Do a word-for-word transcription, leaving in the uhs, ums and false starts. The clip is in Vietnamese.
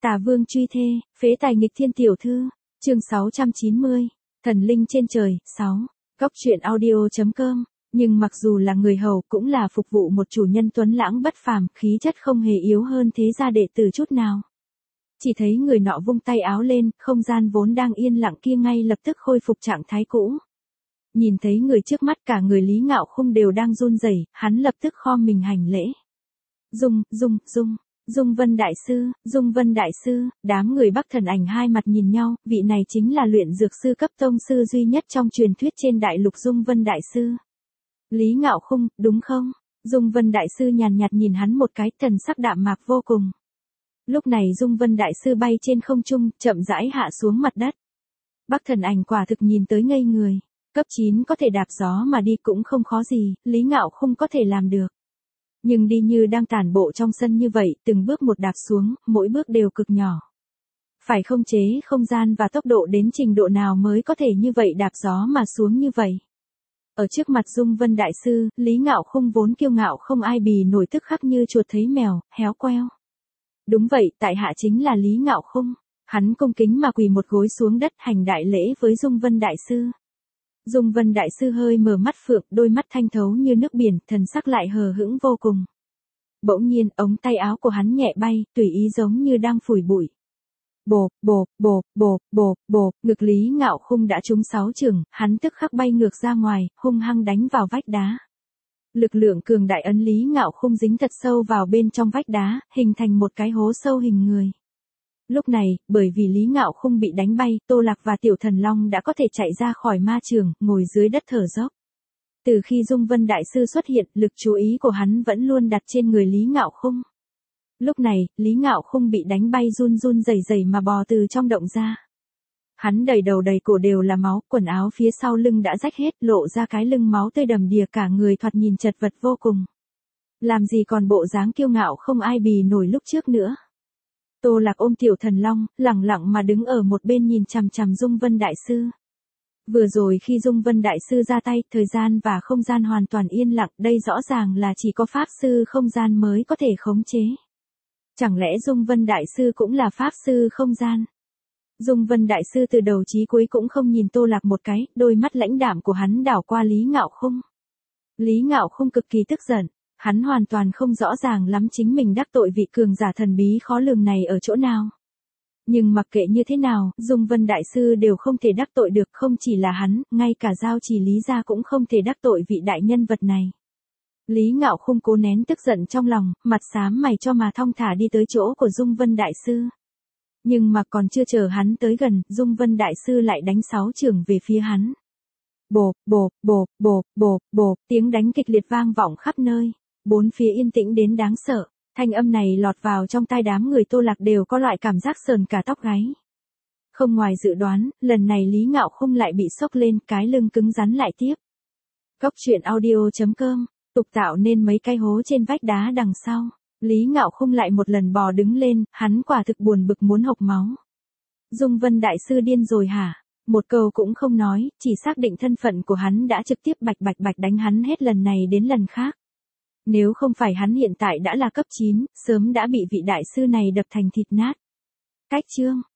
Tà vương truy thê, phế tài nghịch thiên tiểu thư, chương sáu trăm chín mươi, thần linh trên trời, sáu, Cóc truyện audio.com, nhưng mặc dù là người hầu cũng là phục vụ một chủ nhân tuấn lãng bất phàm, khí chất không hề yếu hơn thế gia đệ tử chút nào. Chỉ thấy người nọ vung tay áo lên, không gian vốn đang yên lặng kia ngay lập tức khôi phục trạng thái cũ. Nhìn thấy người trước mắt cả người Lý Ngạo Khung đều đang run rẩy, hắn lập tức khom mình hành lễ. Dung, Dung, Dung, Dung Vân Đại Sư, Dung Vân Đại Sư, đám người Bắc Thần Ảnh hai mặt nhìn nhau, vị này chính là luyện dược sư cấp tông sư duy nhất trong truyền thuyết trên đại lục Dung Vân Đại Sư. Lý Ngạo Khung, đúng không? Dung Vân Đại Sư nhàn nhạt nhìn hắn một cái, thần sắc đạm mạc vô cùng. Lúc này Dung Vân Đại Sư bay trên không trung, chậm rãi hạ xuống mặt đất. Bắc Thần Ảnh quả thực nhìn tới ngây người. Cấp chín có thể đạp gió mà đi cũng không khó gì, Lý Ngạo Khung có thể làm được. Nhưng đi như đang tản bộ trong sân như vậy, từng bước một đạp xuống, mỗi bước đều cực nhỏ. Phải khống chế không gian và tốc độ đến trình độ nào mới có thể như vậy đạp gió mà xuống như vậy. Ở trước mặt Dung Vân Đại Sư, Lý Ngạo Khung vốn kiêu ngạo không ai bì nổi tức khắc như chuột thấy mèo, héo queo. Đúng vậy, tại hạ chính là Lý Ngạo Khung. Hắn cung kính mà quỳ một gối xuống đất hành đại lễ với Dung Vân Đại Sư. Dung Vân Đại Sư hơi mở mắt phượng, đôi mắt thanh thấu như nước biển, thần sắc lại hờ hững vô cùng. Bỗng nhiên, ống tay áo của hắn nhẹ bay, tùy ý giống như đang phủi bụi. Bộp, bộp, bộp, bộp, bộp, bộp, ngực Lý Ngạo Khung đã trúng sáu chưởng, hắn tức khắc bay ngược ra ngoài, hung hăng đánh vào vách đá. Lực lượng cường đại ấn Lý Ngạo Khung dính thật sâu vào bên trong vách đá, hình thành một cái hố sâu hình người. Lúc này, bởi vì Lý Ngạo Khung bị đánh bay, Tô Lạc và Tiểu Thần Long đã có thể chạy ra khỏi ma trường, ngồi dưới đất thở dốc. Từ khi Dung Vân Đại Sư xuất hiện, lực chú ý của hắn vẫn luôn đặt trên người Lý Ngạo Khung. Lúc này, Lý Ngạo Khung bị đánh bay run run rẩy rẩy mà bò từ trong động ra. Hắn đầy đầu đầy cổ đều là máu, quần áo phía sau lưng đã rách hết, lộ ra cái lưng máu tươi đầm đìa, cả người thoạt nhìn chật vật vô cùng. Làm gì còn bộ dáng kiêu ngạo không ai bì nổi lúc trước nữa. Tô Lạc ôm Tiểu Thần Long, lẳng lặng mà đứng ở một bên nhìn chằm chằm Dung Vân Đại Sư. Vừa rồi khi Dung Vân Đại Sư ra tay, thời gian và không gian hoàn toàn yên lặng, đây rõ ràng là chỉ có Pháp Sư không gian mới có thể khống chế. Chẳng lẽ Dung Vân Đại Sư cũng là Pháp Sư không gian? Dung Vân Đại Sư từ đầu chí cuối cũng không nhìn Tô Lạc một cái, đôi mắt lãnh đạm của hắn đảo qua Lý Ngạo Khung. Lý Ngạo Khung cực kỳ tức giận. Hắn hoàn toàn không rõ ràng lắm chính mình đắc tội vị cường giả thần bí khó lường này ở chỗ nào. Nhưng mặc kệ như thế nào, Dung Vân Đại Sư đều không thể đắc tội được, không chỉ là hắn, ngay cả Giao Chỉ Lý gia cũng không thể đắc tội vị đại nhân vật này. Lý Ngạo Khung cố nén tức giận trong lòng, mặt xám mày cho mà thong thả đi tới chỗ của Dung Vân Đại Sư. Nhưng mà còn chưa chờ hắn tới gần, Dung Vân Đại Sư lại đánh sáu chưởng về phía hắn. Bộp, bộp, bộp, bộp, bộp, bộp, tiếng đánh kịch liệt vang vọng khắp nơi. Bốn phía yên tĩnh đến đáng sợ, thanh âm này lọt vào trong tai đám người Tô Lạc đều có loại cảm giác sờn cả tóc gáy. Không ngoài dự đoán, lần này Lý Ngạo Khung lại bị sốc lên, cái lưng cứng rắn lại tiếp. Cóc truyện audio.com, tục tạo nên mấy cái hố trên vách đá đằng sau. Lý Ngạo Khung lại một lần bò đứng lên, hắn quả thực buồn bực muốn hộc máu. Dung Vân Đại Sư điên rồi hả? Một câu cũng không nói, chỉ xác định thân phận của hắn đã trực tiếp bạch bạch bạch đánh hắn hết lần này đến lần khác. Nếu không phải hắn hiện tại đã là cấp chín, sớm đã bị vị đại sư này đập thành thịt nát. Cách chương,